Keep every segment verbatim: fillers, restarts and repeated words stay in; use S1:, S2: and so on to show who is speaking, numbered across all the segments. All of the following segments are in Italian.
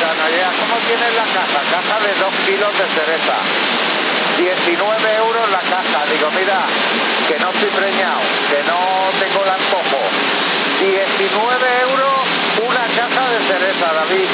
S1: Navidad, ¿cómo tienes la caja? Caja de dos kilos de cereza. diecinueve euros la caja. Digo, mira, que no estoy preñado, que no tengo el antojo. diecinueve euros una caja de cereza, David.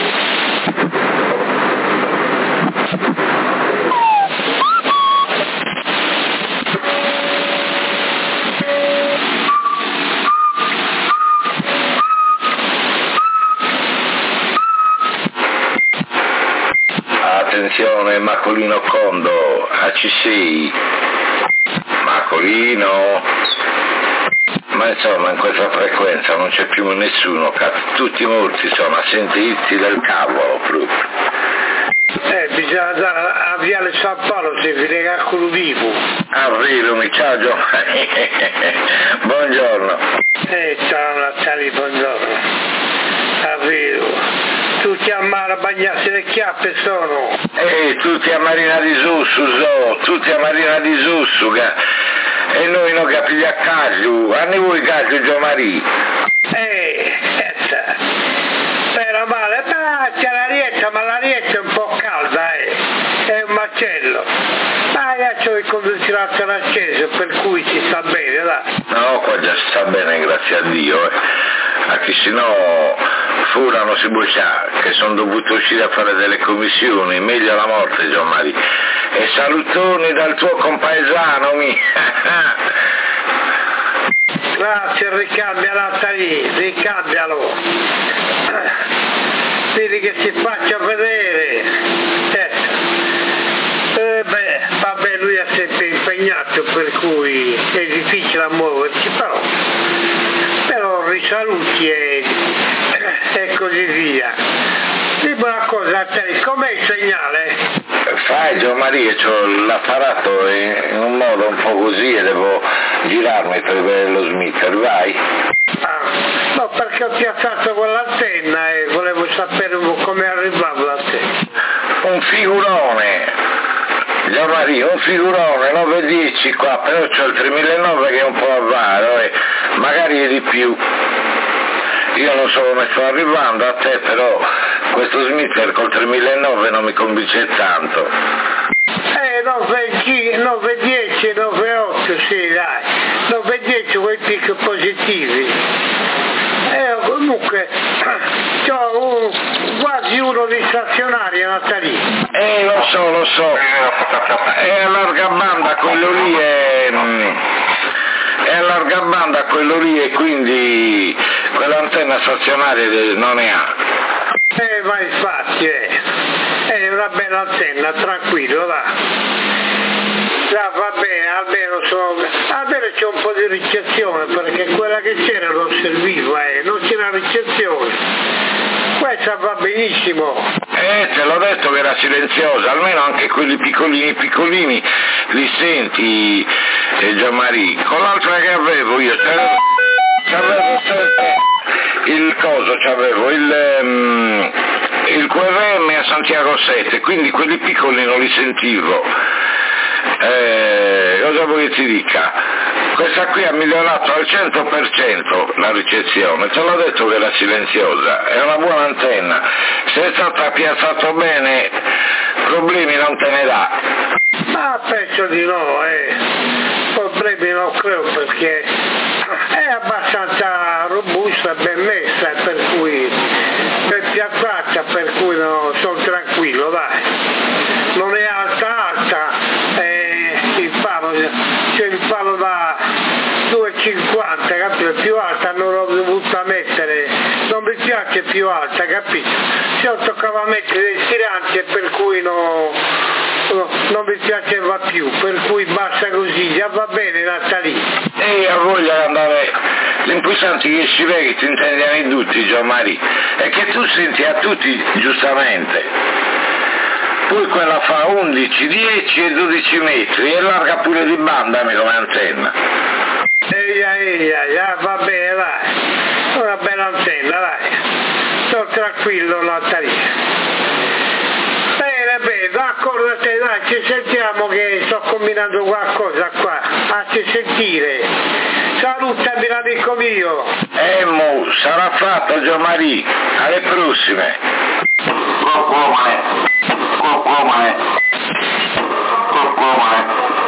S2: Attenzione, Macolino Condo, A C sei, Macolino, ma insomma in questa frequenza non c'è più nessuno, tutti morti sono a sentirsi del cavolo proprio.
S3: Eh, bisogna andare a Viale San Paolo se vi lega quello vivo.
S2: Ah, vero, mi ciao Giovanni, buongiorno.
S3: Eh, ciao Natali, buongiorno. Ah, vero. Tutti a mare a bagnarsi le chiappe sono.
S2: Eh, tutti a Marina di Sussu, so, tutti a Marina di Sussu, che... e noi non capiamo a caso, a voi caso Giovanni.
S3: Eh, etta. Però male, ma c'è l'arietta, ma l'arietta è un po' calda, eh. È un macello. Ma io ho il condizionatore acceso, per cui ci sta bene, dai.
S2: No, qua già sta bene, grazie a Dio, eh. Anche se no furano si brucia, che sono dovuto uscire a fare delle commissioni, meglio la morte Gianmari. E salutoni dal tuo compaesano mi.
S3: Grazie, ricambia Natali, ricambialo. Vedi che si faccia vedere. Certo. Eh beh, vabbè, lui è sempre impegnato, per cui è difficile a muoversi, però. Però risaluti e, e così via. Dimmi una cosa, com'è il segnale?
S2: Fai Gianmaria, c'ho l'apparato in un modo un po' così e devo girarmi per vedere lo smitter, vai?
S3: Ah, no, perché ho piazzato quell'antenna e volevo sapere come arrivava l'antenna.
S2: Un figurone! Gianmaria, un figurone, nove dieci qua, però c'ho il tremilanove che è un po' avaro e magari è di più. Io non so come sto arrivando a te, però questo smitter col tremilanove non mi convince tanto.
S3: Eh, nove dieci, nove otto, sì, dai. nove dieci quei picchi positivi. Eh, comunque, c'ho un, quasi uno di stazionaria, Natali.
S2: Eh, lo so, lo so. È a larga banda quello lì è... è a larga banda quello lì e quindi quell'antenna stazionaria non ne ha.
S3: Eh, ma infatti è, è una bella antenna, tranquillo, va. Là, va bene, almeno, sono, almeno c'è un po' di ricezione, perché quella che c'era non serviva, eh, non c'era ricezione. Questa va benissimo.
S2: Eh, te l'ho detto che era silenziosa, almeno anche quelli piccolini piccolini li senti, eh, Gianmaria. Con l'altra che avevo io, c'avevo, c'avevo sempre il coso, c'avevo il, um, il Q R M a Santiago sette, quindi quelli piccoli non li sentivo. Eh, cosa vuoi che ti dica? Questa qui ha migliorato al cento per cento la ricezione, te l'ho detto che era silenziosa, è una buona antenna, se è stata piazzata bene problemi non te ne dà.
S3: Ma penso di no, eh. Problemi non credo perché è abbastanza robusta, ben messa, per cui ben piazzata, per cui no, sono tranquillo, dai. Non è alta alta, eh, il palo, c'è il palo da due e cinquanta, capito? Più alta non l'ho dovuta mettere, non mi piace più alta, capito? Se io toccava mettere dei tiranti e per cui no, no, non mi piaceva più, per cui basta così, già va bene Natali.
S2: E a voglia di andare, l'importante che si vede che ti intendiamo tutti, Gianmaria, e che tu senti a tutti giustamente. Poi quella fa undici, dieci e dodici metri e larga pure di banda come antenna.
S3: Eia, eia, eia, va bene, dai. Una bella antenna, dai. Sto tranquillo, Natali. Bene, bene, d'accordo a te, dai, ci sentiamo che sto combinando qualcosa qua. A ci sentire. Salutami l'amico mio.
S2: Eh, mo, sarà fatto, Gianmaria. Alle prossime. Cocomane, Cocomane, Cocomane.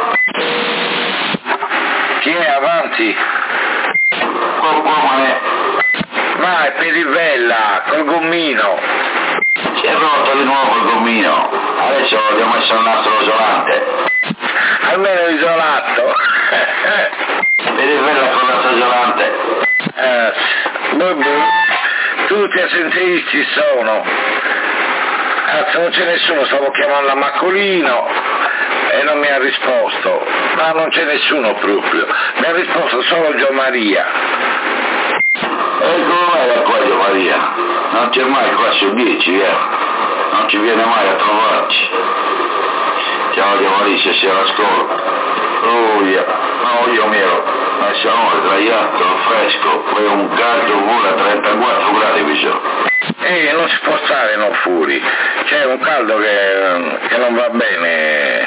S1: Chi è avanti?
S2: Cocomane.
S1: Vai, Pedivella, col gommino.
S2: Si è rotto di nuovo il gommino, adesso gli ho messo il nastro isolante.
S1: Almeno isolato.
S2: Pedivella con il nastro isolante.
S1: Eh, tutti assenteisti sono. Cazzo, non c'è nessuno, stavo chiamando a Maccolino e non mi ha risposto, ma non c'è nessuno proprio, mi ha risposto solo Gio Maria.
S2: E come mai da qua Gio Maria? Non c'è mai qua su dieci, eh? Non ci viene mai a trovarci. Ciao Gio Maria, se sei all'ascolto. Oh yeah. No, io mi ero messo sdraiato, fresco, poi un caldo pure a trentaquattro gradi vicino.
S1: E non si può stare non fuori, c'è un caldo che, che non va bene.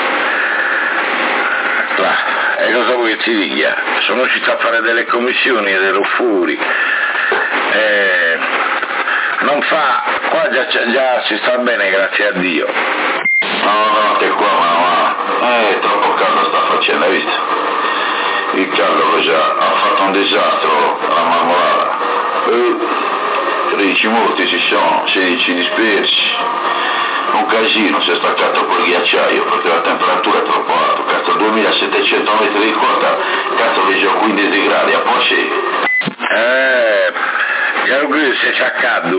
S1: Là. E cosa vuoi che ti dica? Sono uscito a fare delle commissioni ed ero fuori. E non fa, qua già, già si sta bene, grazie a Dio.
S2: No, no, che qua, ma, ma, eh, troppo caldo sta facendo, hai visto? Il caldo già ha fatto un disastro alla Marmolada. Eh, tredici morti ci sono, sedici dispersi. Un casino, si è staccato quel ghiacciaio perché la temperatura è troppo alta, cazzo duemilasettecento metri di quota, cazzo dice quindici gradi, a Porsche.
S1: Eh, io qui si è sciaccato.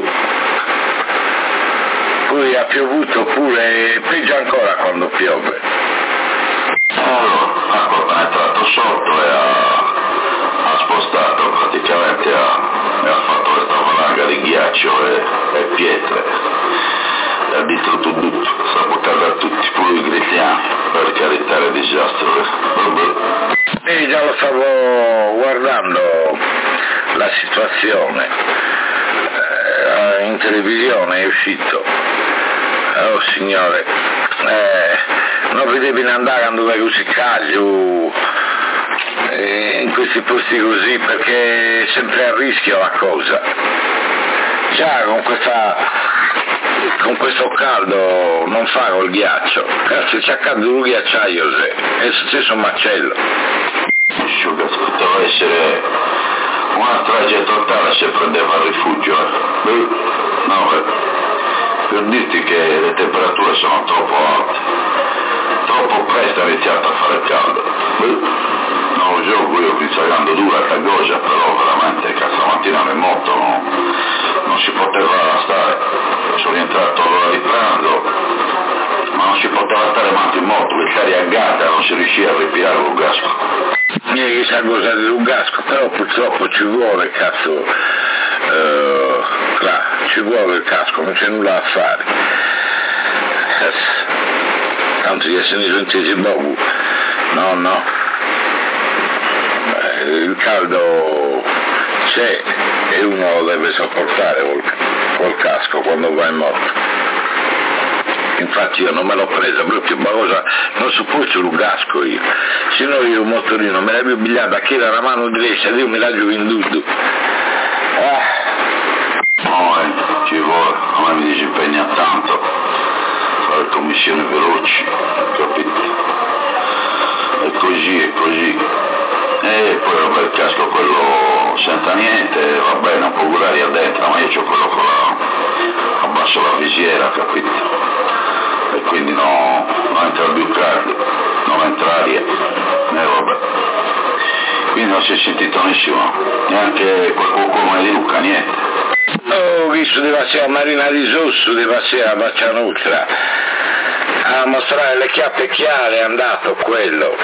S1: Poi ha piovuto pure, peggio ancora quando piove.
S2: Allora, l'acqua è penetrato sotto e ha, ha spostato praticamente, ha, e ha fatto questa valanga di ghiaccio e, e pietre. Ha distrutto tutto, sta buttando a tutti, pure i cristiani, per carità il disastro.
S1: E già lo stavo guardando la situazione, eh, in televisione è uscito, oh signore, eh, non vedevi andare a dove così caglio, eh, in questi posti così, perché è sempre a rischio la cosa. Già con questa con questo caldo non fa col ghiaccio, cazzo c'è accaduto un ghiacciaio, è successo un macello.
S2: Asciuga, poteva essere una strage totale se prendeva il rifugio, eh. Beh, no, beh, per dirti che le temperature sono troppo alte, troppo presto è iniziato a fare caldo. Beh, non lo gioco io qui sagando dura la goggia, però veramente cazzo la mattina nel moto no, non si poteva stare. Sono rientrato all'ora di pranzo, ma non si poteva stare avanti in moto, perché l'aria a gatta non si riusciva a respirare con gasco.
S1: Niente chissà cosa di un gasco, però purtroppo ci vuole, cazzo, eh, là, ci vuole il casco, non c'è nulla da fare. Tanto di essere sentiti poco, no, no, eh, il caldo c'è e uno lo deve sopportare col, col casco quando va in moto. Infatti io non me l'ho presa proprio, ma cosa, non sopporto il casco io, se no io un motorino me l'avevo bigliato a chiedere la mano destra, io me l'avevo venduto.
S2: Ah. No, eh, ci vuole, a me mi disimpegna tanto, fare commissioni veloci, capito? È così, è così. E poi vabbè il casco quello senza niente, va bene, un po' l'aria dentro, ma io c'ho quello con la, abbasso la visiera, capito? E quindi no, non entra più caldo, non entra aria, e vabbè. Quindi non si è sentito nessuno, neanche quel come di Luca, niente.
S1: Ho visto deve essere a Marina di Sosso, deve essere a Baccianuccia, a mostrare le chiappe chiare, è andato quello.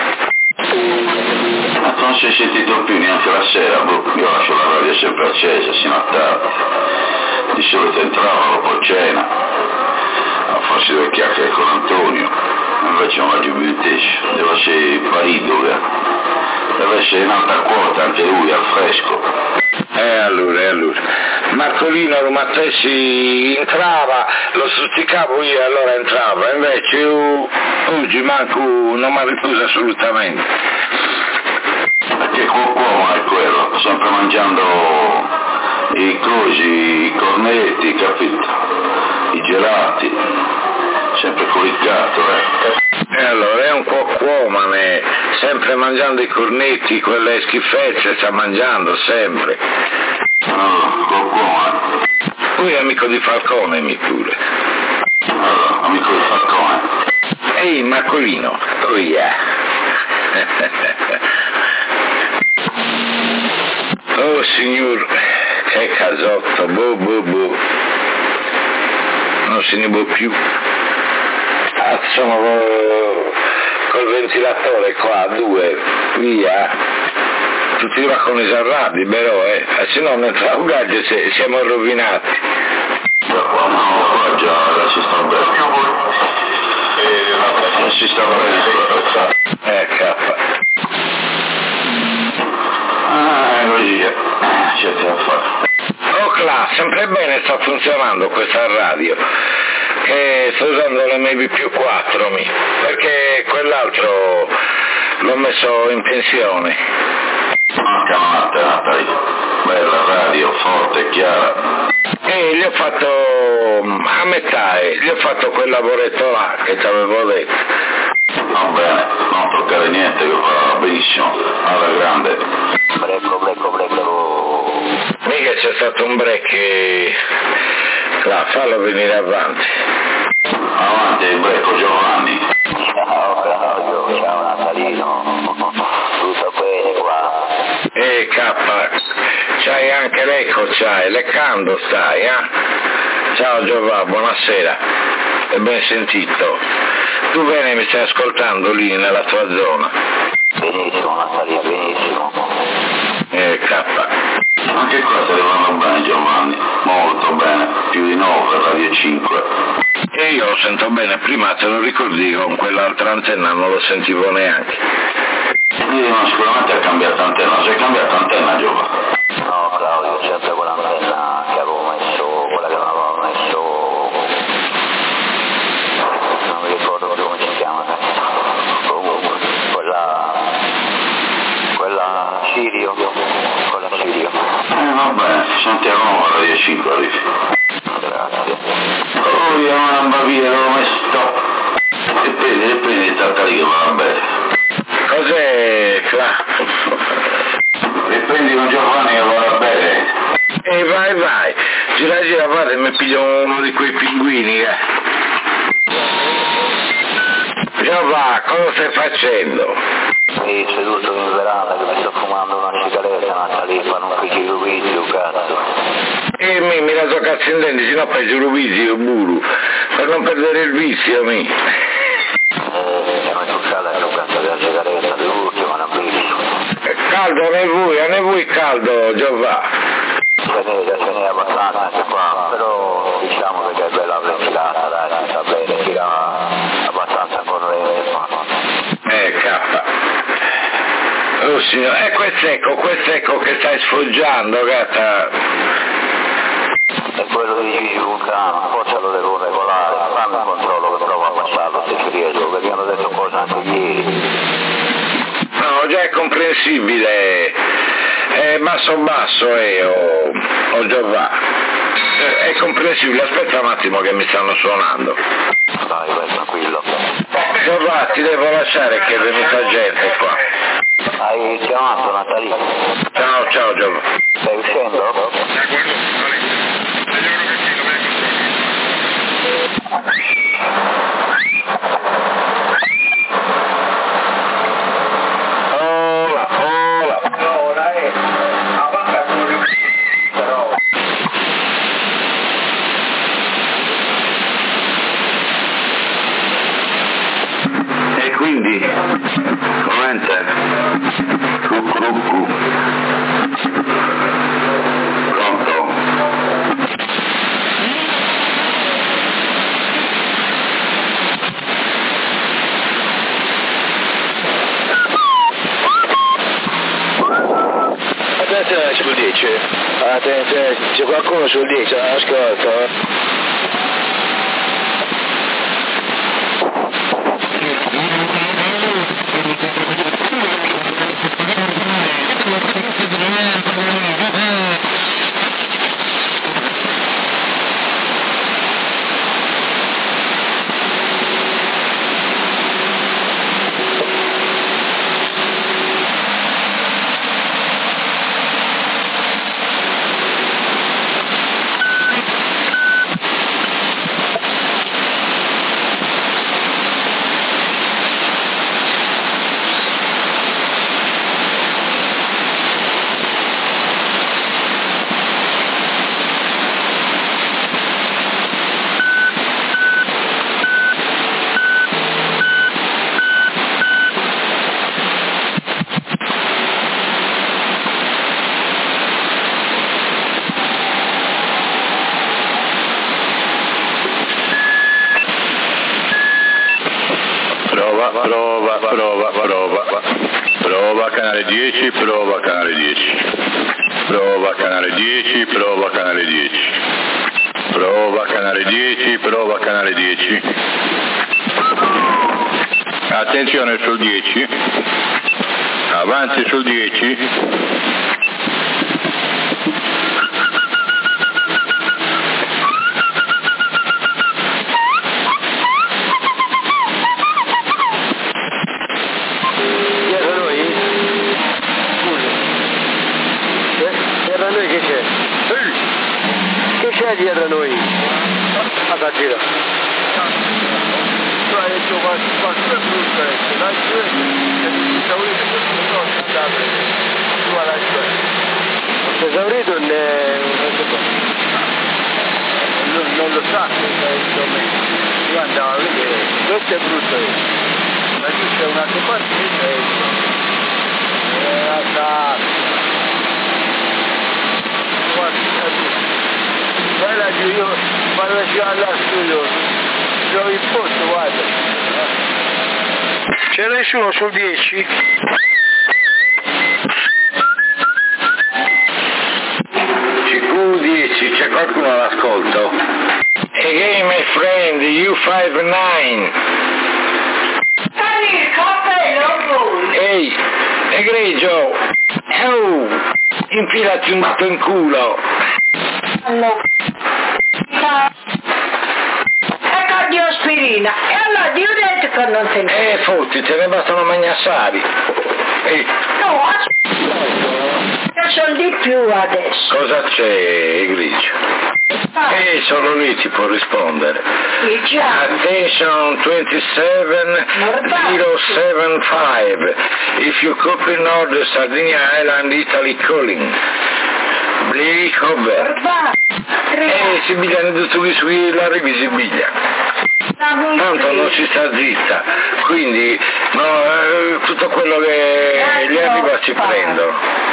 S2: Ma non si è sentito più neanche la sera, io lascio la radio sempre accesa, sino a tardi. Di solito entrava dopo cena, a farsi due chiacchiere con Antonio, invece non oggi più tesce, deve essere parito, deve essere in alta quota anche lui, al fresco.
S1: E allora, e allora. Marcolino Romattessi entrava, lo stuzzicavo io e allora entrava, invece io oggi manco non mi ha ripreso assolutamente.
S2: Perché qualcuno è quello, sempre mangiando i croci, i cornetti, capito? I gelati, sempre colicato, eh.
S1: E allora è un cuocomane, sempre mangiando i cornetti, quelle schifezze sta mangiando, sempre.
S2: No, cuocomane.
S1: Lui è amico di Falcone, mi pure.
S2: No, amico di Falcone.
S1: Ehi, Marcolino, oh yeah. Oh signor, che casotto, boh boh boh, non se ne può più. Cazzo, col ventilatore qua a due, via. Tutti i bacconi si arrabbi, però, eh, se no non tra un gaggio siamo rovinati.
S2: No, qua già si sta bene. Si sta bene.
S1: Eh, cappa.
S2: Ah, così, c'è da fare.
S1: Oh, Cla, sempre bene sta funzionando questa radio, che sto usando l'M B più quattro, mi, perché quell'altro l'ho messo in pensione.
S2: Manca una terata, bella radio, forte, chiara.
S1: E gli ho fatto, a metà, eh, gli ho fatto quel lavoretto là che ti avevo detto.
S2: Va bene, non toccare niente, che va benissimo, alla grande.
S4: Brecco, brecco, brecco.
S1: Mica c'è stato un break, là, fallo venire avanti.
S2: Avanti, brecco Giovanni.
S4: Ciao Claudio, ciao Natalino. Tutto bene qua?
S1: E K, c'hai anche l'eco, c'hai, leccando stai, eh? Ciao Giovanni, buonasera, e ben sentito. Tu bene mi stai ascoltando lì nella tua zona?
S4: Benissimo Natalino, benissimo.
S1: E K.
S2: Anche qua te le vanno bene Giovanni, molto bene, più di nove, radio cinque.
S1: E io lo sento bene, prima te lo ricordi con quell'altra antenna non lo sentivo neanche.
S2: Io no, sicuramente ha cambiato antenna, si è cambiata antenna Giovanni.
S4: No Claudio, sempre quell'antenna che avevo messo, quella che non avevo messo, non mi ricordo più come si chiama, comunque, quella, quella Sirio, quella Sirio.
S2: Eh vabbè, sentiamo a radio cinque arrivi.
S4: Grazie.
S2: Oh, io non va via, l'ho messo. E prendi, e prendi il tartari che va bene.
S1: Cos'è, Cla?
S2: E prendi un Giovanni che va bene.
S1: E vai, vai, gira, gira, guarda, mi piglio uno di quei pinguini, eh. Giova, cosa stai facendo?
S4: Sì, seduto in veranda che mi sto fumando una sigaretta, Natalino, non picchi il video, cazzo.
S1: E mi, mi la so cazzo in denti, sennò peggio rubizio, buru, per non perdere il vizio, mi.
S4: Eh, siamo in casa e ho cazzo della sigaretta, l'ultima, una bellissima.
S1: Caldo, ne vuoi, ne vuoi caldo, Giova?
S4: Ce n'è, ce n'è abbastanza anche qua, però diciamo che è bella ventilata, dai, si sta bene, tira abbastanza corrente.
S1: Eh, K. Oh signore, e questo ecco, questo ecco che stai sfoggiando, gatta.
S4: E quello di Gigi Vulcano, forse lo devo regolare, fammi un controllo che provo a passarlo se ci riesco, perché hanno detto cose anche ieri.
S1: No, già è comprensibile, è basso basso, eh, oh, oh Giova. È comprensibile, aspetta un attimo che mi stanno suonando.
S4: Vai, vai, tranquillo.
S1: Giova, ti devo lasciare che è venuta gente qua.
S4: Hai chiamato Natalino?
S1: Ciao, ciao Giova.
S4: Stai uscendo?
S1: Hola, hola.
S3: Ora è avanti con però
S2: E quindi, commenta, cuccuruccu, pronto?
S4: Aspetta sul dieci, attenzione, c'è qualcuno sul dieci, ascolta.
S5: prova, prova, prova, prova, prova canale dieci, prova canale dieci, prova canale dieci, prova canale dieci, prova canale dieci, prova canale dieci, attenzione sul dieci, avanti sul dieci.
S6: Dietro a noi a gira tu hai detto qualcuno è brutto dai due esaurito tu alla due esaurito non, non lo sa io andavo a vedere questo è brutto ma qui c'è un'altra partita e a guarda che io quando ci vado al studio trovo il posto, guarda.
S3: C'è nessuno sul dieci?
S2: C Q dieci, c'è qualcuno all'ascolto? Again my friend, U cinquantanove. Ehi, egregio, oh, infilati un dito in culo.
S7: No. Ecco di aspirina e allora Dio detto che non te ne
S2: eh fotti, te ne bastano magnassari eh.
S7: no aspetta sono di più adesso
S2: cosa c'è Egregio?
S7: ah.
S2: eh solo lì ti può rispondere
S7: diciamo.
S2: Attention twenty-seven zero seven five if you copy Nord Sardinia Island Italy calling Blake over. Eh, Sibigliano tutto qui sulla rivisibiglia. Tanto non si sta zitta, quindi no, eh, tutto quello che gli arriva si prendono.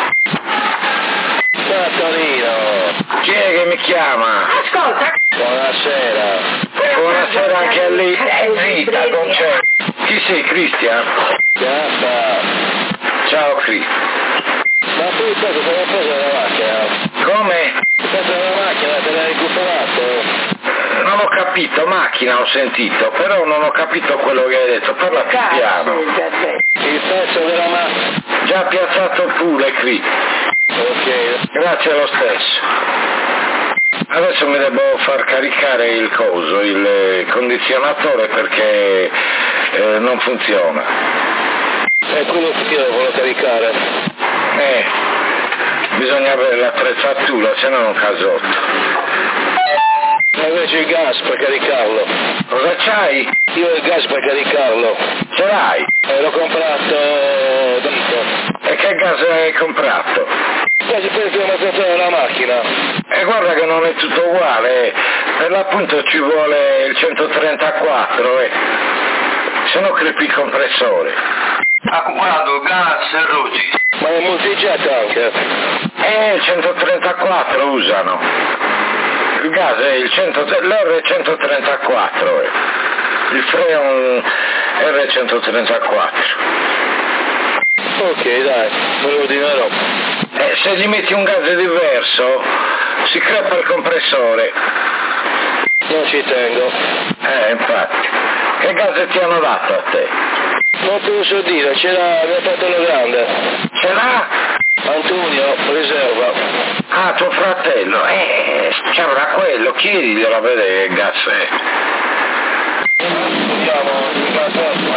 S6: Ciao Torino.
S2: Chi è che mi chiama?
S7: Ascolta.
S6: Buonasera.
S2: Buonasera anche a lei. Eh, zitta, non c'è. Chi sei, Cristian?
S6: Ciao.
S2: Ciao, Cristian.
S6: Ma tu cosa ti hai preso la macchina?
S2: Come?
S6: Ti hai preso la macchina, te l'hai recuperato?
S2: Non ho capito, macchina ho sentito, però non ho capito quello che hai detto, parla più piano.
S6: Il pezzo della macchina.
S2: Già piazzato pure qui.
S6: Ok.
S2: Grazie lo stesso. Adesso mi devo far caricare il coso, il condizionatore perché eh, non funziona.
S6: E quello che io volevo caricare.
S2: Eh, bisogna avere l'attrezzatura, se no è un casotto.
S6: E invece il gas per caricarlo.
S2: Cosa c'hai?
S6: Io ho il gas per caricarlo.
S2: Ce l'hai?
S6: E l'ho comprato dentro.
S2: E che gas hai comprato?
S6: Quasi per il chilometro della macchina.
S2: E guarda che non è tutto uguale, per l'appunto ci vuole il centotrentaquattro, eh. Se no crepi il compressore.
S6: Ha comprato gas e roti. Ma è multijet anche?
S2: Eh, il centotrentaquattro usano. Il gas è il cento, l'R centotrentaquattro, eh. Il Freon R centotrentaquattro.
S6: Ok, dai, volevo dire no.
S2: Eh, se gli metti un gas diverso, si crepa il compressore.
S6: Non ci tengo.
S2: Eh, infatti. Che gas ti hanno dato a te?
S6: Non te lo so dire, c'era mio fratello grande.
S2: Ce l'ha?
S6: Antonio, riserva.
S2: Ah, tuo fratello. Eh, ci avrà quello, chiediglielo a vedere che gas è.
S6: Andiamo, il gas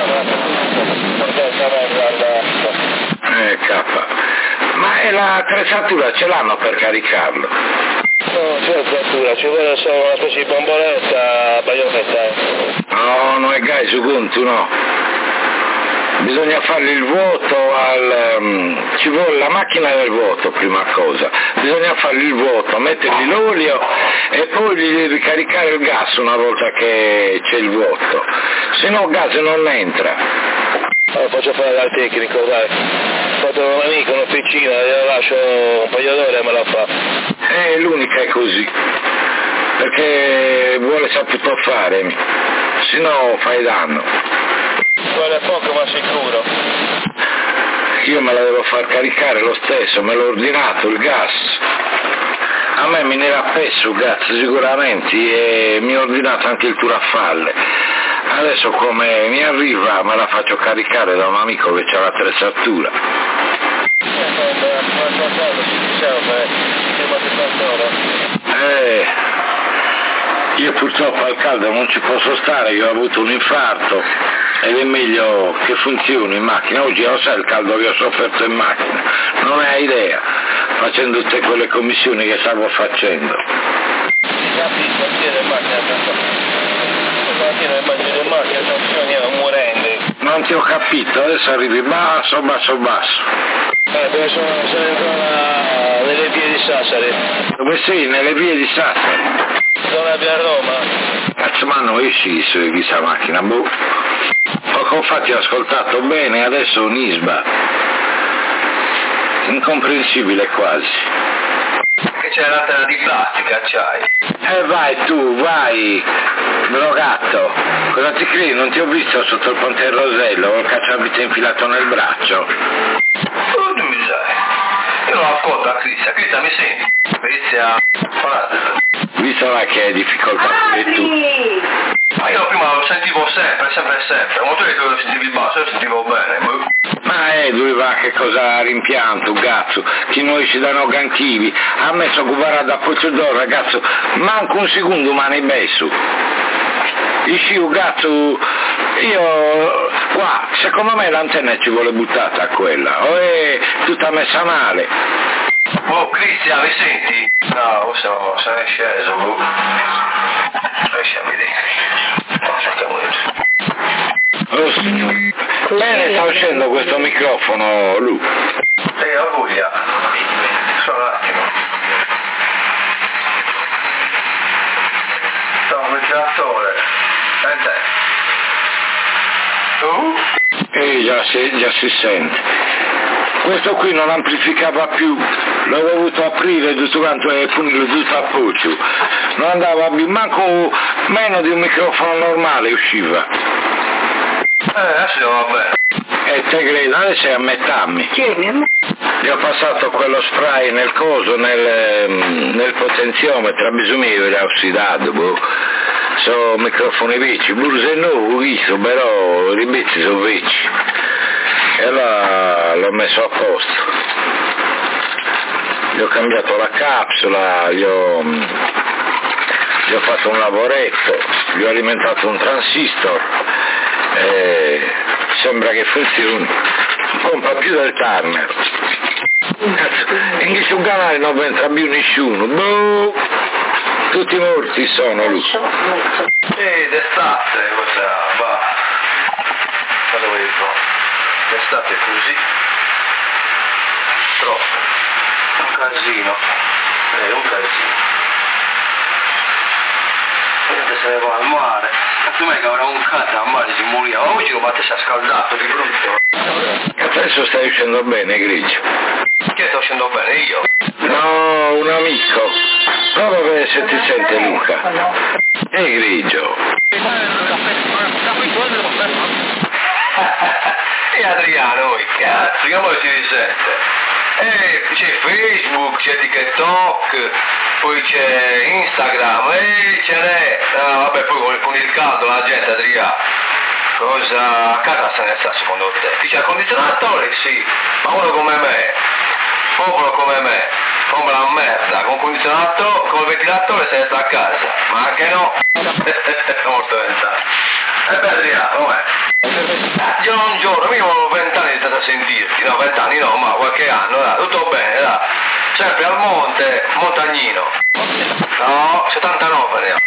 S2: Eh, K. Ma e l'attrezzatura ce l'hanno per caricarlo?
S6: No, c'è l'attrezzatura, ci vuole solo una specie di bomboletta, baionetta.
S2: No, non è gai su conto, no. Bisogna fargli il vuoto al... Um, ci vuole la macchina del vuoto, prima cosa. Bisogna fargli il vuoto, mettergli l'olio e poi gli devi caricare il gas una volta che c'è il vuoto. Se no il gas non entra.
S6: Allora faccio fare dal tecnico, dai. Ho fatto un amico, un'officina, glielo lascio un paio d'ore e me la fa.
S2: Eh, l'unica è così. Perché vuole saputo fare, se no fai danno.
S6: Quello è poco ma sicuro.
S2: Io me la devo far caricare lo stesso, me l'ho ordinato il gas. A me mi ne era appeso il gas sicuramente e mi ho ordinato anche il turaffalle. Adesso come mi arriva me la faccio caricare da un amico che c'ha l'attrezzatura. Eh, io purtroppo al caldo non ci posso stare, io ho avuto un infarto ed è meglio che funzioni in macchina. Oggi lo sai il caldo che ho sofferto in macchina, non hai idea, facendo tutte quelle commissioni che stavo facendo. Non ti ho capito, adesso arrivi basso, basso, basso.
S6: Eh, dove sono, sono ancora nelle vie di Sassari.
S2: Dove sei? Nelle vie di Sassari?
S6: Sono a Roma.
S2: Cazzo, ma non esci su questa macchina, boh. Poco fa ti ho ascoltato bene, adesso un'isba. Incomprensibile quasi.
S6: Che c'è la tela di plastica, c'hai.
S2: Eh vai tu, vai, drogato. Cosa ti credi? Non ti ho visto sotto il ponte del Rosello col cacciavite infilato nel braccio.
S6: Oh, tu mi sai. Io non ascolto a Cristian. Cristian mi senti? Cristian,
S2: visto là che hai difficoltà pure tu.
S6: Ma io prima lo sentivo sempre, sempre, sempre. Ma tu hai detto che lo sentivi basso, io lo sentivo bene.
S2: Ma eh, lui va che cosa rimpianto, cazzo, che noi ci danno ganchivi. Ha messo cubara da Pozzodoro, ragazzo, manco un secondo ma ne beso. Dici, cazzo, io, qua, secondo me l'antenna ci vuole buttata a quella, o è tutta messa male.
S6: Oh, Cristian, mi senti? No, siamo, se ne è sceso, oh. Lasciami lì.
S2: Oh signore. Bene, sta uscendo questo microfono, Lu.
S6: Ehi, ho voglia. Solo un attimo. Sto un ventilatore. Sente? Tu?
S2: Ehi, già si, già si sente. Questo qui non amplificava più, l'ho dovuto aprire tutto quanto e punire tutto a puccio. Non andava più, manco meno di un microfono normale usciva.
S6: Eh, adesso va bene.
S2: E te credo, adesso è a metàmi. Gli ho passato quello spray nel coso, nel, nel potenziometro, bisogna di ossidato, boh. Sono microfoni vecchi, burse nuovo, visto, però i pezzi sono vecchi. E allora l'ho messo a posto. Gli ho cambiato la capsula, gli ho, gli ho fatto un lavoretto, gli ho alimentato un transistor. E sembra che funzioni, pompa più del Turner. Cazzo, in questo canale non entra più nessuno, boh, tutti morti sono lui.
S6: E d'estate cosa va? Cosa vuoi dire? D'estate è così? Troppo. Un casino. Eh, un casino. Niente se ne va al mare. Prima che avrà un cazzo al mare si moriva, ma oggi lo batte si è scaldato di brutto.
S2: Adesso stai uscendo bene, Grigio.
S6: Che sta uscendo bene, io?
S2: No, un amico. Prova a vedere se ti sente Luca. Ehi Grigio.
S6: E Adriano, che cazzo, che amore si risente? Eh, c'è Facebook, c'è TikTok, poi c'è Instagram, e ce n'è. Ah, vabbè, poi con, con il caldo la gente, Adriano, cosa a casa se ne sta secondo te? Chi c'è il condizionatore? Sì, ma uno come me, popolo come me, come la merda, con condizionatore, con il ventilatore se ne sta a casa, ma anche no, molto vent'anni. E beh Adriano, com'è? Io un giorno, io ho vent'anni di stata a sentirti, no, vent'anni no, ma qualche anno, dai, tutto bene, dai. Sempre al monte, montagnino. No, settantanove ne ho.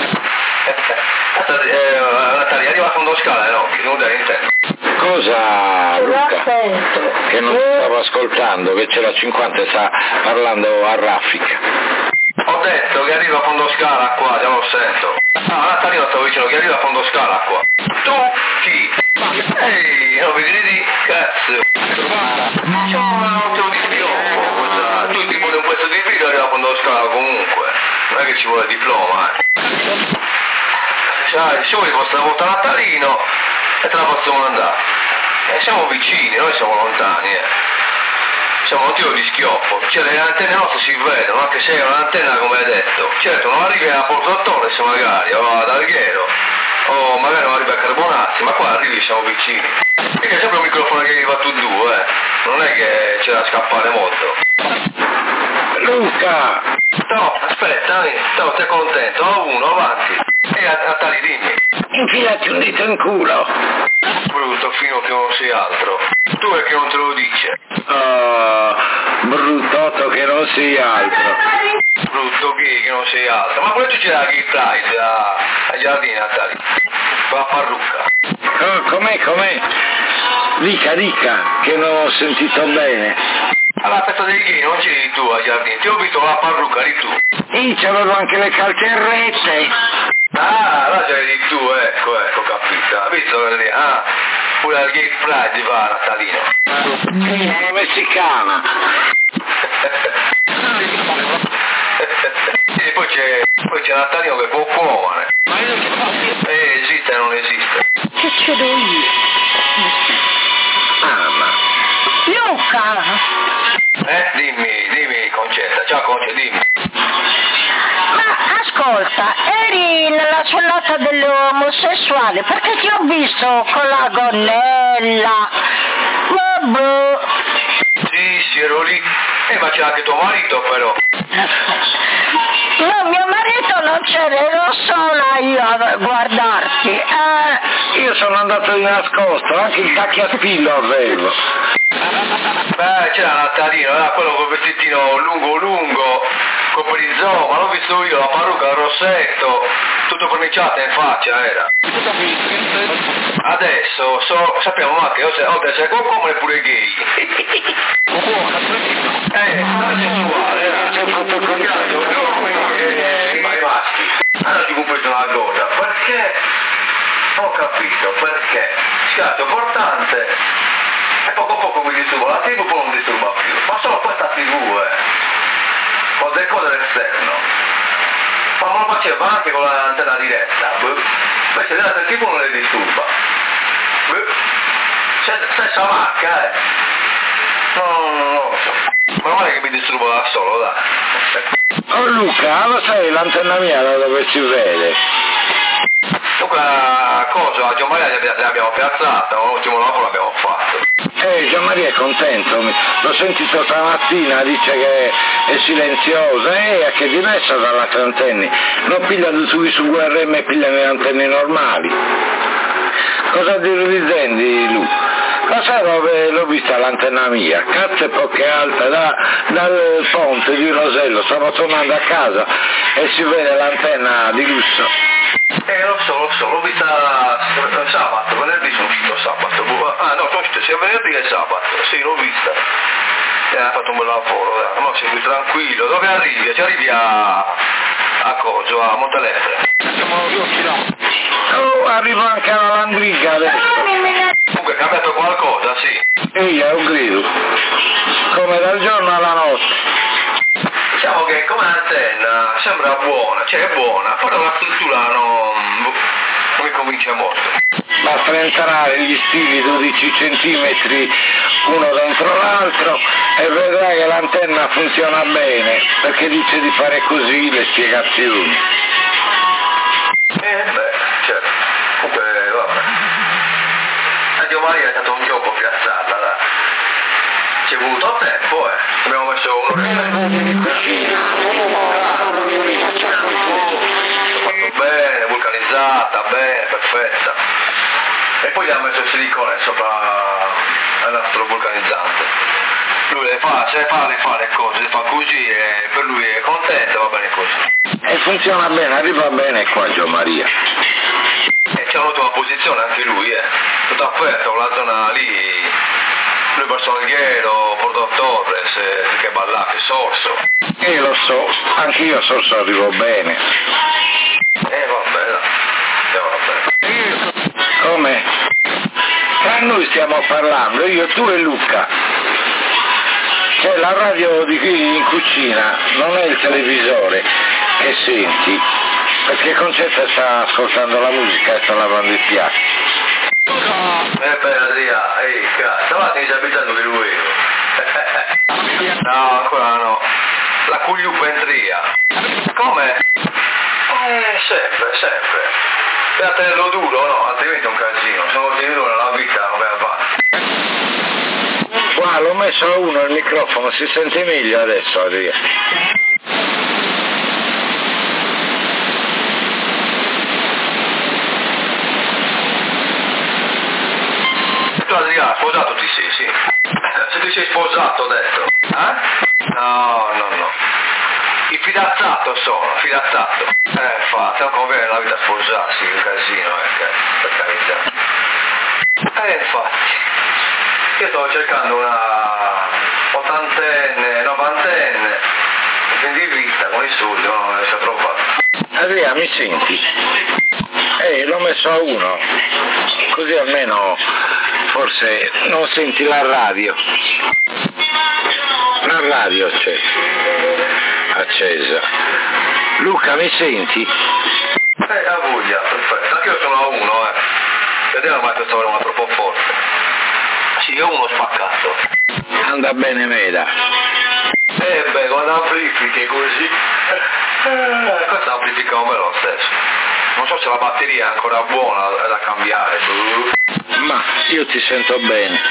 S6: Eh, Natalia, arriva a fondo scala, no? Che non devi intendere.
S2: Cosa, Luca? Che non stavo ascoltando, che c'è la cinquanta e sta parlando a raffica.
S6: Ho detto che arriva a fondo scala qua, già lo sento. Ah, Natalia stavo dicendo che arriva a fondo scala qua. Tu chi? Ehi, non vedi di cazzo. Non te lo dico più. Tu ti pone un pezzo di video arriva a fondo scala comunque. Non è che ci vuole diploma, eh. Sai, se vuoi questa volta Natalino, e te la facciamo andare. E siamo vicini, noi siamo lontani, eh. Siamo un tiro di schioppo, cioè le antenne nostre si vedono, anche se è un'antenna come hai detto. Certo, non arrivi a Porto Torres magari, o ad Alghero, o magari non arrivi a Carbonazzi, ma qua arrivi e siamo vicini. Perché è sempre un microfono che va tu due, eh. Non è che c'è da scappare molto.
S2: Luca!
S6: No, aspetta, no, sei contento, a uno, avanti. E a, a tali dimmi.
S2: Infilati un dito in culo!
S6: Brutto, fino che non sei altro. Tu è che non te lo dice.
S2: Oh, bruttotto che non sei altro.
S6: Brutto gay che non sei altro. Ma pure tu c'è la Gay Pride a, a Giardini Natali. Con la parrucca.
S2: Oh, com'è, com'è? Dica, dica, che non ho sentito bene.
S6: Alla festa dei gay non c'eri tu a Giardini, ti ho visto con la parrucca di tu.
S2: Io c'avevo anche le calcerrette.
S6: Ah, là c'eri tu, ecco, ecco, capito. Ha visto? Ah, pure al Gay Pride va a Natalino.
S2: Una messicana.
S6: E poi c'è, poi c'è Natalino che è poco giovane. Eh, esiste e non esiste.
S7: Che ce l'ho io?
S2: Ama.
S7: Luca!
S6: Eh, dimmi, dimmi Concetta, ciao Conce, dimmi.
S7: Ma ascolta, eri nella cellata delle omosessuali perché ti ho visto con la gonnella. Vabbè.
S6: Sì, sì, ero lì. Eh, ma c'era anche tuo marito però.
S7: No, mio marito non c'era, ero sola io a guardarti. Eh.
S2: Io sono andato di nascosto, anche il tacchiaspillo avevo.
S6: Beh, c'era Natalino, era quello col vestitino lungo lungo, con perizoma, l'ho visto io, la parrucca, il rossetto, tutto verniciato in faccia era. Adesso so, sappiamo anche, oltre a essere come pure gay. Eh, sessuale, era sempre coniato, i maschi. Allora ti compreso una cosa, perché? Ho capito, perché? Scato importante. E poco a poco mi disturbo, la tivù poi non disturba più, ma solo questa tivù, eh. Ho delle cose dell'esterno. Ma non lo faceva anche con l'antenna diretta, invece della tivù non le disturba. Stessa marca, eh. No, non lo so. Ma non è che mi disturbo da solo, dai.
S2: Oh Luca, lo sai l'antenna mia da dove si vede?
S6: Dunque, cosa, a Gian Maria l'abbiamo piazzata, l'ultimo lavoro l'abbiamo fatto.
S2: Eh, Gian Maria è contento, l'ho sentito stamattina, dice che è silenziosa, eh, che è diversa dall'altra antenna, non piglia su, su V R M, piglia le antenne normali. Cosa dicendi, Lu? La sera l'ho vista l'antenna mia, cazzo è poche alta, da, dal ponte di Rosello, stavo tornando a casa e si vede l'antenna di lusso.
S6: Eh, lo so, lo so, l'ho vista sabato, venerdì sono uscito sabato. Ah, no, sono uscito sia venerdì che sabato, sì, l'ho vista. E ha fatto un bel lavoro, dai, ma sei tranquillo. Dove arrivi? Ci arrivi a... a Coso, a Montalegre.
S2: Oh, arrivo anche alla Landriga adesso.
S6: Comunque è cambiato qualcosa, sì.
S2: Ehi, è un grido. Come dal giorno alla notte.
S6: Diciamo che come antenna sembra buona, cioè è buona, però la struttura non, non mi convince molto.
S2: Basta entrare gli stili dodici centimetri uno dentro l'altro e vedrai che l'antenna funziona bene, perché dice di fare così le spiegazioni.
S6: Eh beh, certo. Comunque vabbè. A Dio Maria è stato un gioco piazzarla, dai. Ci è voluto tempo, eh. Abbiamo messo un'ora. Fatto bene, vulcanizzata, bene, perfetta. E poi gli ha messo il silicone sopra al nastro vulcanizzante. Lui le fa, se fa, le fa le cose, le fa così e per lui è contento, va bene così.
S2: E funziona bene, arriva bene qua Gian Maria.
S6: E c'è un'ottima posizione anche lui, eh. Tutto aperto, la zona lì. Lui verso Alghero, Porto Torres, eh, che Ballac, Sorso.
S2: E lo so, anche io a Sorso arrivo bene.
S6: Eh vabbè, dai. vabbè.
S2: Come? Tra noi stiamo parlando, io, tu e Luca. C'è la radio di qui in cucina, non è il televisore che senti, perché Concetta sta ascoltando la musica e sta lavando i piatti.
S6: Eh beh, Adriano, ehi, cazzo, ma ti sei abitato che lui? No, ancora no. La cugliupentria. Come? Eh, sempre, sempre. Per tenerlo duro, no? Altrimenti è un casino. Se non tieni duro nella vita non vai avanti.
S2: Qua l'ho messo a uno il microfono, si sente meglio adesso, Adriano.
S6: Tu Adriano, sposato ti sei, sì. Se ti sei sposato, ho detto. Eh? No, no, no. Il fidanzato sono, fidanzato. Eh, infatti, non conviene la vita sposarsi, un casino, eh, per carità. Eh, infatti. Io sto cercando una ottantenne, novantenne, fin di vita, con i soldi, no, non riesco a trovare.
S2: Adriano, mi senti? Eh, l'ho messo a uno, così almeno forse non senti la radio. La radio c'è, accesa. Luca, mi senti?
S6: Eh, a voglia, perfetto. Anche io sono a uno, eh. Vediamo mai questo ora troppo forte. Sì, io uno spaccato.
S2: Anda bene, Meda.
S6: Eh beh, quando amplifichi così. Eh, questo amplifica un lo stesso. Non so se la batteria è ancora buona da cambiare.
S2: Ma io ti sento bene.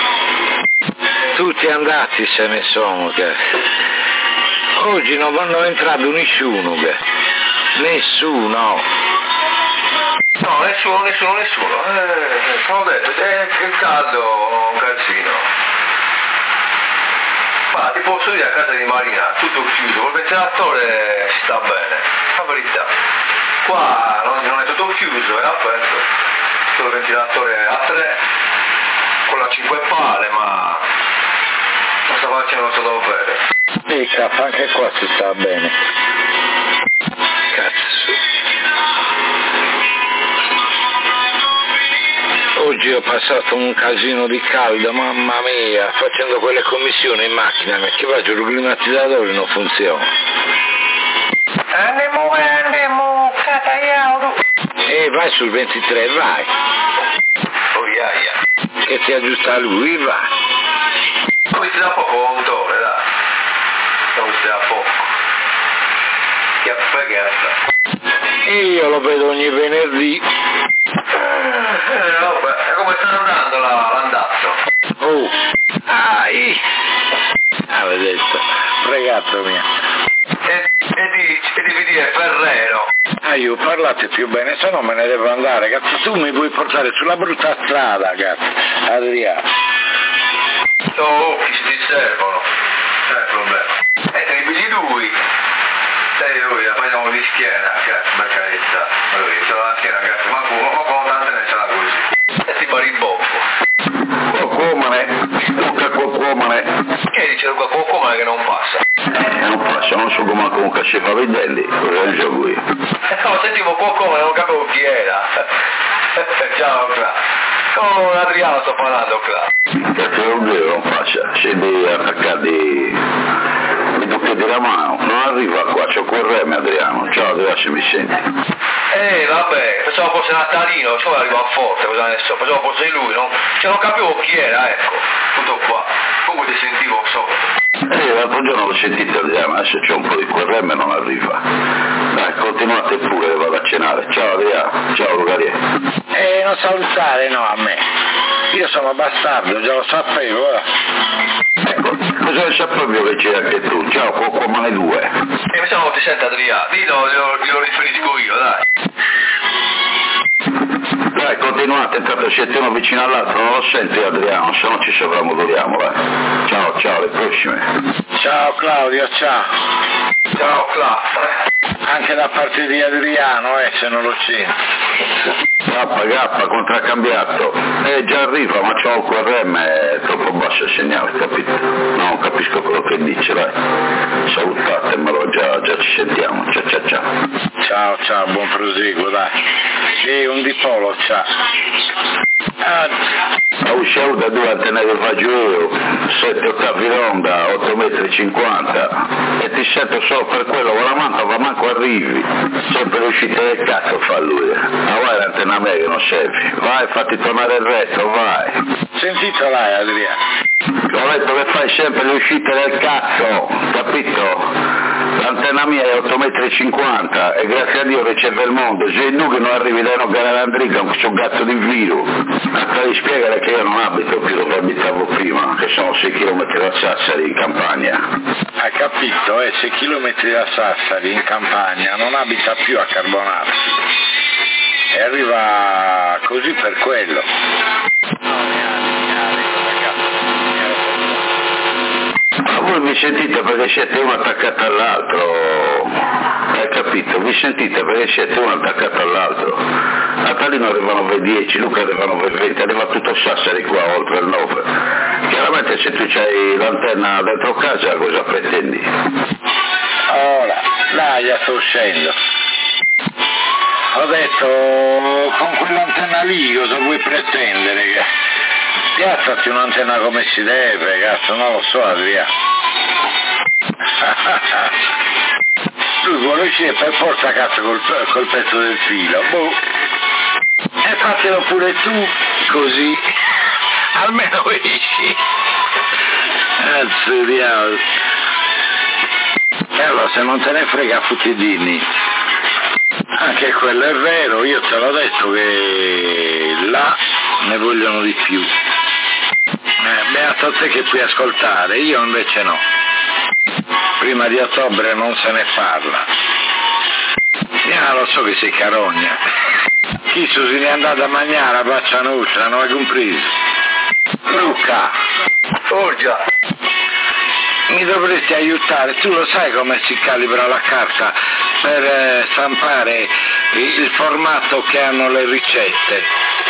S2: Tutti andati se ne sono, che oggi non vanno entrato nessuno, che nessuno.
S6: No, nessuno, nessuno, nessuno. Eh, come ho detto, è che caldo, un calzino. Ma ti posso dire a casa di Marina, tutto chiuso, col ventilatore si sta bene, la verità. Qua non, non è tutto chiuso, è aperto, solo il ventilatore a tre, con la cinque pale, ma non sta facendo solo bene.
S2: E cazzo, anche qua si sta bene. Cazzo. Oggi ho passato un casino di caldo, mamma mia, facendo quelle commissioni in macchina, perché faccio il climatizzatore non funziona.
S7: Andiamo, andiamo, catagliato.
S2: E vai sul ventitré, vai.
S6: Oh, yeah, yeah.
S2: Che ti aggiusta lui, vai.
S6: Come ti dà poco motore, dai. Come ti dà poco. Che affagata.
S2: E io lo vedo ogni venerdì.
S6: Eh, vabbè, e come sta andando la, l'andazzo?
S2: Oh, ai, avete detto, ragazzo mio.
S6: E, e, di, e devi dire Ferrero.
S2: Ah, io parlate più bene, se no me ne devo andare, cazzo, tu mi puoi portare sulla brutta strada, cazzo, Adriano.
S6: Oh, occhi ci ti servono, non è il problema. E te ne pigli lui. Sei lui, la prendiamo di schiena, cazzo, per carità. Lui, c'è la schiena, cazzo, ma come, ma come tante ne ce l'ha così. E ti pari il bocco.
S5: Qualcuomane, Luca Qualcuomane.
S6: Che dice Luca Qualcuomane che non passa?
S5: Eh, non passa, non so come comunque si fa vederli, cosa è il gioco io.
S6: Eh no, sentivo Qualcuomane, non capivo chi era. Ciao, Cla. Con Adriano sto parlando, Cla.
S5: Cazzo è un vero, non passa, siete attaccati, mi toccate la mano, non arriva qua, c'ho quel reme Adriano, ciao Adriano se mi senti.
S6: Eh vabbè, pensavo fosse Natalino, cioè arriva forte, cosa ne so, pensavo fosse lui, no? Cioè non capivo chi era, ecco, tutto qua. Comunque ti sentivo sotto.
S5: Eh, l'altro giorno l'ho sentito Adriano, adesso c'è un po' di quel reme e non arriva. Dai, continuate pure, vado a cenare. Ciao Adriano, ciao Lucarie.
S2: E non salutare, no, a me. Io sono bastardo, già lo sapevo, eh.
S5: Ecco, cosa ne sapevo che c'è anche tu? Ciao, Qualcuomane due.
S6: E pensavo che ti sente Adriano, dillo, glielo, glielo riferisco io, dai.
S5: Dai, continuate, intanto siete uno vicino all'altro, non lo senti Adriano, se no ci sovramotoriamo, vai. Ciao, ciao, alle prossime.
S2: Ciao Claudio, ciao.
S6: Ciao Cla.
S2: Anche da parte di Adriano, eh, se non lo senti.
S5: K K contraccambiato, eh già arriva ma c'ho quel rem, è troppo basso il segnale, capito? Non capisco quello che dice, vai. Salutatemi, già, già ci sentiamo, ciao ciao ciao.
S2: Ciao ciao, buon proseguo, dai. Sì, un dipolo, ciao. Ah. ho uscito da due antenne che faccio io, sette ottavi ronda, otto metri e cinquanta, e ti sento solo per quello, con la manta ma manco arrivi, sempre le uscite del cazzo fa lui, ma vai l'antenna mia che non serve, vai fatti tornare il resto, vai.
S5: Sentito là Adriano?
S2: Ho detto che fai sempre le uscite del cazzo, capito? L'antenna mia è otto metri e cinquanta e grazie a Dio che c'è bel mondo, se tu che non arrivi da una gara d'Andrica con questo gatto di viro, a di spiegare che io non abito più dove abitavo prima, che sono sei chilometri da Sassari in campagna.
S5: Hai capito, eh, sei chilometri da Sassari in campagna, non abita più a Carbonazzi e arriva così per quello.
S2: Ma voi mi sentite perché siete uno attaccato all'altro, hai capito? Vi sentite perché siete uno attaccato all'altro. Natalino arrivano per dieci, Luca arrivano per venti, arriva tutto Sassari qua oltre il nove. Chiaramente se tu c'hai l'antenna dentro casa cosa pretendi?
S5: Ora, dai, sto uscendo. Ho detto, con quell'antenna lì cosa vuoi pretendere? Piazzati un'antenna come si deve, cazzo, non lo so Adriano. Lui vuole uscire per forza cazzo col, col pezzo del filo, boh. E fatelo pure tu, così. Almeno esci. Cazzo diavolo. E allora se non te ne frega futtidini. Anche quello è vero, io te l'ho detto che là ne vogliono di più. Eh, beato te che puoi ascoltare, io invece no. Prima di ottobre non se ne parla. Ya lo so che sei carogna. Chi se ne è andato a mangiare a Baccianuccia, non hai compreso? Luca,
S6: oh già,
S5: mi dovresti aiutare, tu lo sai come si calibra la carta per eh, stampare il formato che hanno le ricette.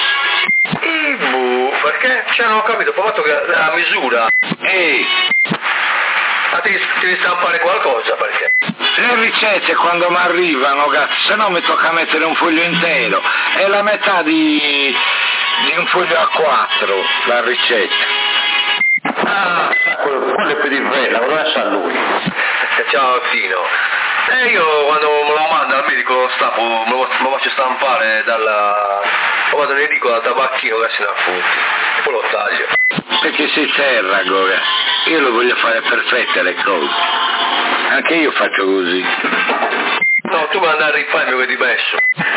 S6: Ibu, perché? Cioè non ho capito, ho fatto che la misura.
S5: Ehi,
S6: ma devi, devi stampare qualcosa perché?
S5: le ricette quando mi arrivano, cazzo, se no mi tocca mettere un foglio intero, è la metà di, di un foglio A quattro la ricetta.
S2: Ah, quello, quello è per il vela, lo sa lui.
S6: Ciao Tino. E io quando me lo manda al medico lo stampo, me lo, me lo faccio stampare dalla... lo vado nell'edicola al tabacchino che si ne affutti, e poi lo taglio.
S5: Perché sei terrago, io lo voglio fare perfette le cose. Anche io faccio così.
S6: No, tu mi andai a rifare che ti messo.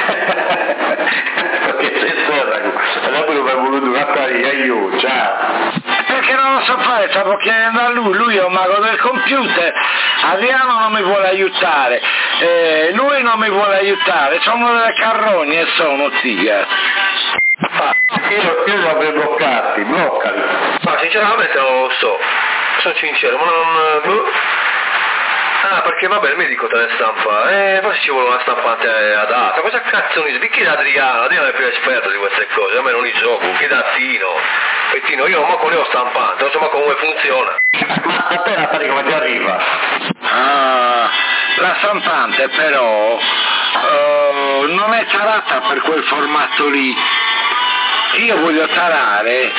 S2: Perché sei terrago, allora lo avevo voluto fare io, ciao.
S5: Perché non lo so fare, stavo chiedendo a lui, lui è un mago del computer, Adriano non mi vuole aiutare, eh, lui non mi vuole aiutare, sono delle carrogne e sono tigre.
S2: Ah, io, io li avrei bloccati, bloccali.
S6: Ma sinceramente non lo so, sono sincero, ma non... Boh. Ah, perché vabbè il medico te ne stampa, eh, forse ci vuole una stampante adatta, cosa cazzo mi dici? Chi da Adriano? Adriano è più esperto di queste cose, a me non li gioco, chi da Tino? E Tino, io non manco ne ho stampante, non so manco come funziona.
S2: Ma appena sai come ti arriva?
S5: Ah, la stampante però uh, non è tarata per quel formato lì, io voglio tarare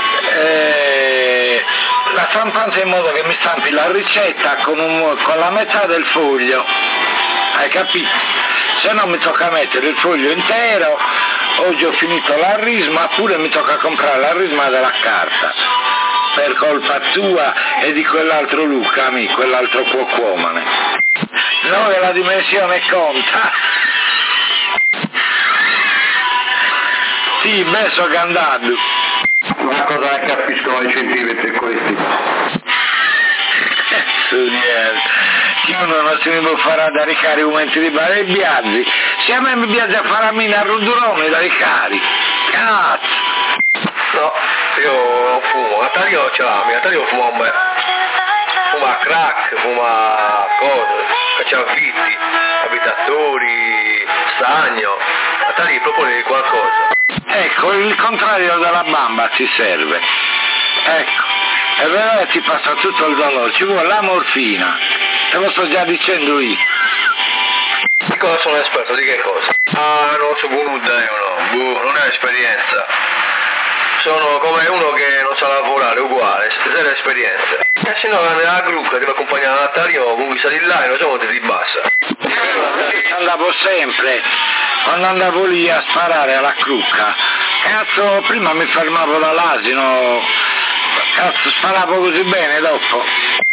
S5: eh, la stampante in modo che mi stampi la ricetta con, un, con la metà del foglio, hai capito? Se no mi tocca mettere il foglio intero, oggi ho finito la risma, pure mi tocca comprare la risma della carta, per colpa tua e di quell'altro Luca, amico, quell'altro cuocuomane. No, che la dimensione conta. Sì, beh, so che andando.
S2: Ma cosa ne capiscono i centimetri questi?
S5: Che uno non si mi può fare da ricari aumenti di bare e biazzi, se a me mi piace a fare a mina a Rudurone da ricari, cazzo.
S6: No, io fumo, Natalio ce l'ha, Natalio fuma un bel, fuma crack, fuma cose, cacciavitti, abitatori, stagno, Natalio propone qualcosa.
S5: Ecco, il contrario della bamba ti serve, ecco, è vero che ti passa tutto il dolore, ci vuole la morfina, te lo sto già dicendo io.
S6: Di cosa sono esperto, di che cosa? Ah, non so nulla io no, boh, non è esperienza. sono come uno che non sa lavorare, uguale, zero esperienza. E se no nella gruppa che mi accompagna a Natalino, con chi di là, non so quanto ti bassa.
S2: Andavo sempre, quando andavo lì a sparare alla crucca, cazzo, prima mi fermavo dall'asino, cazzo, sparavo così bene dopo.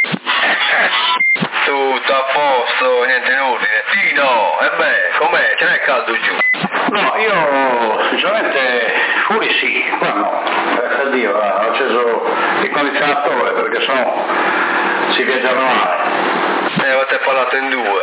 S6: Tutto a posto, niente in ordine. Tino, e beh, com'è? Ce n'è caldo giù?
S8: No, io sinceramente fuori sì, qua no. Grazie a Dio, ho acceso il condizionatore perché sennò si viaggia male.
S6: Eh, avete parlato in due.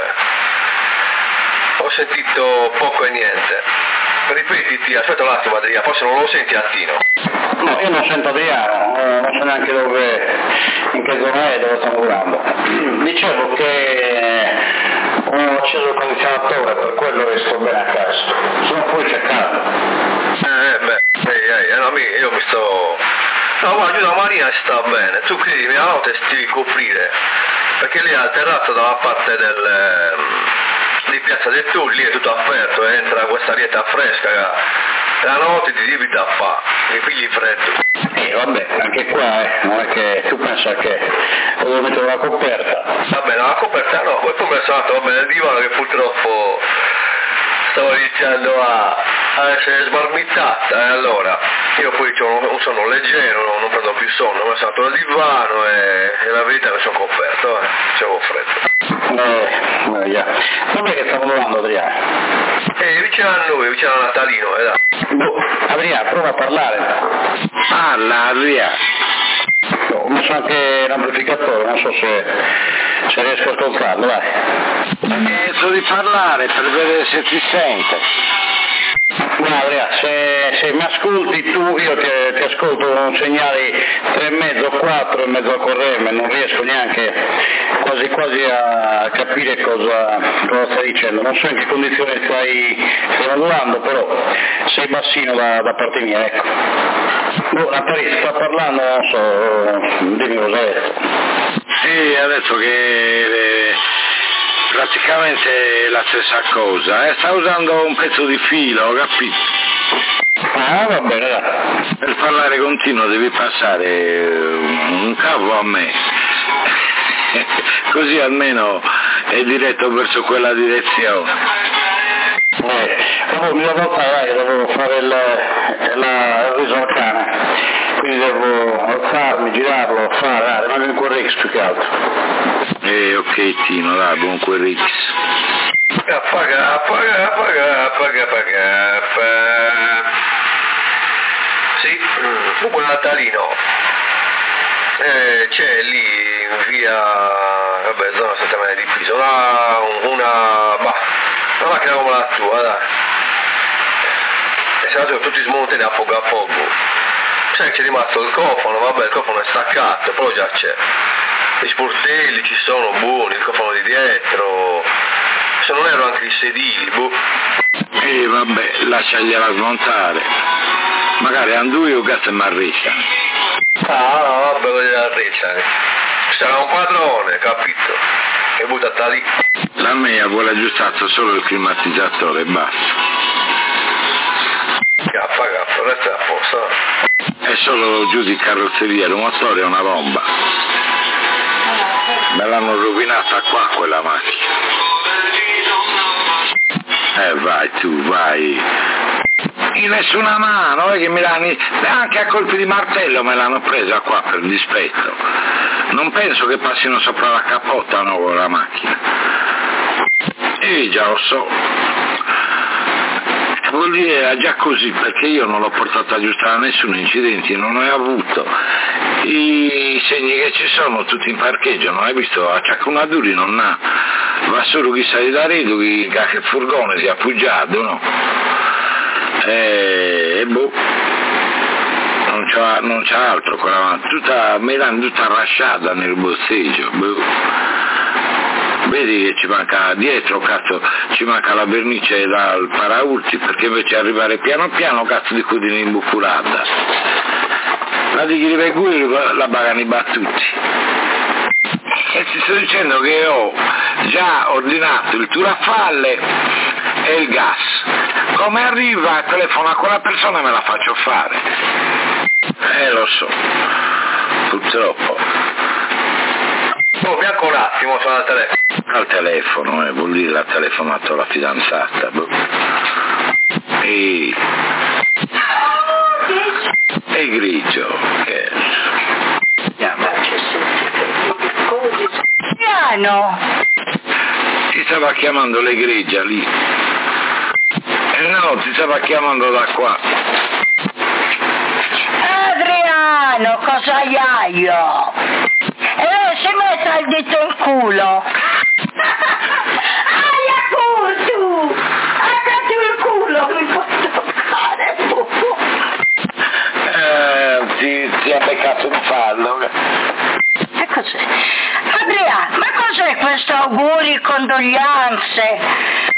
S6: Ho sentito poco e niente. Ripetiti, aspetta un attimo Adriano, forse non lo senti a Tino.
S8: No, io non sento Adriano, eh, non so neanche dove, in che zona è, dove sto lavorando. Dicevo che ho acceso il condizionatore, per quello che sto bene a casa. Sono fuori c'è caldo.
S6: Eh beh, ehi, ehi, no, io mi sto... No, guarda, giù da Marina si sta bene, tu credimi, la notte ti devi coprire, perché lì al terrazzo dalla parte del... di Piazza del Turi, lì è tutto aperto, entra questa arietta fresca, la notte ti devi tappare, mi pigli freddo.
S8: Eh vabbè, anche qua eh, non è che tu pensa che devo mettere la coperta.
S6: Vabbè, no, la coperta no, poi poi mi sono andato vabbè, nel divano che purtroppo stavo iniziando a, a essere smarmittata, e allora io poi ho un, un sonno leggero, non, non prendo più sonno, mi sono andato nel divano e, e la verità mi sono coperto, eh, c'avevo freddo.
S8: Eh, eh, yeah. Dov'è che stavo lavorando Adriano?
S6: Eh, vicino a noi, vicino a Natalino, eh,
S8: boh, Adriano, prova a parlare.
S2: Parla, Adriano.
S8: Ho messo anche l'amplificatore, non so se, se riesco a ascoltarlo, vai.
S2: Penso di parlare per vedere se ti sente.
S8: Guarda, se, se mi ascolti tu, io ti, ti ascolto con segnali tre e mezzo, quattro e mezzo a correre, non riesco neanche quasi quasi a capire cosa, cosa stai dicendo. Non so in che condizioni stai, stai lavorando, però sei bassino da, da parte mia, ecco. Oh, Natale sta parlando, non so, dimmi cosa hai detto.
S2: Sì, ha detto che... Eh... praticamente la stessa cosa, eh? Sta usando un pezzo di filo, capito?
S8: Ah, va bene, dai.
S2: Per parlare continuo devi passare un cavo a me, così almeno è diretto verso quella direzione.
S8: Eh, devo, una volta dai, devo fare il, la, il riso al cane, quindi devo alzarmi, girarlo, fare, dai, magari un Correx più che altro.
S2: Eh, ok Tino, dai, buon Correx.
S6: Gappa, gappa, gappa, gappa, gappa, gappa. Sì, comunque Natalino, eh, c'è lì in via, vabbè, zona Santa Maria di Pisa, una, una, bah, una macchina come la tua, dai. E se no tutti smontati a poco a poco. Sai che c'è rimasto il cofano, vabbè, il cofano è staccato, però già c'è. I sportelli ci sono buoni, il cofano di dietro, se non erano anche i sedili, boh.
S2: E vabbè, lasciagliela smontare, magari andui o cazzo mi arrecciano.
S6: Ah, no, vabbè, voglio arrecciare. Sarà un padrone, capito? E buttata lì.
S2: La mia vuole aggiustato solo il climatizzatore e basta.
S6: Gaffa, gaffa, resta a posto.
S2: È solo giù di carrozzeria, il motore è una bomba. Me l'hanno rovinata qua quella macchina. Eh vai tu, vai. In nessuna mano, è che mi l'hanno, anche a colpi di martello me l'hanno presa qua per dispetto. Non penso che passino sopra la capota no, la macchina. E già lo so. Vuol dire era già così, perché io non l'ho portato a aggiustare a nessun incidente, non ne ho avuto. I segni che ci sono tutti in parcheggio, non hai visto? A Ciacconaduri non ha, va solo chi sale da Redo, chi che furgone si è appoggiato, no? E, e boh, non c'ha, non c'ha altro, quella, tutta, me l'hanno tutta rasciata nel bosseggio, boh. Vedi che ci manca dietro, cazzo, ci manca la vernice dal paraurti, perché invece arrivare piano piano, cazzo di codina imbuculata. La di Ghirivegui la pagano i battuti. E ti sto dicendo che ho già ordinato il turafalle e il gas. Come arriva, telefono a quella persona e me la faccio fare. Eh, lo so, purtroppo.
S6: Oh, bianco un attimo, sono al telefono.
S2: Al telefono, eh, vuol dire l'ha telefonato la fidanzata. E... è grigio, che...
S7: Piano!
S2: Ti stava chiamando l'egregia lì. Eh no, ti stava chiamando da qua.
S7: Adriano, cosa hai io? E lei si metta il dito in culo. Aia tu! Attacchi il culo, mi puoi toccare.
S2: Eh, ti, ti ha beccato un fallo.
S7: E cos'è? Adriano, ma cos'è questo auguri, condoglianze?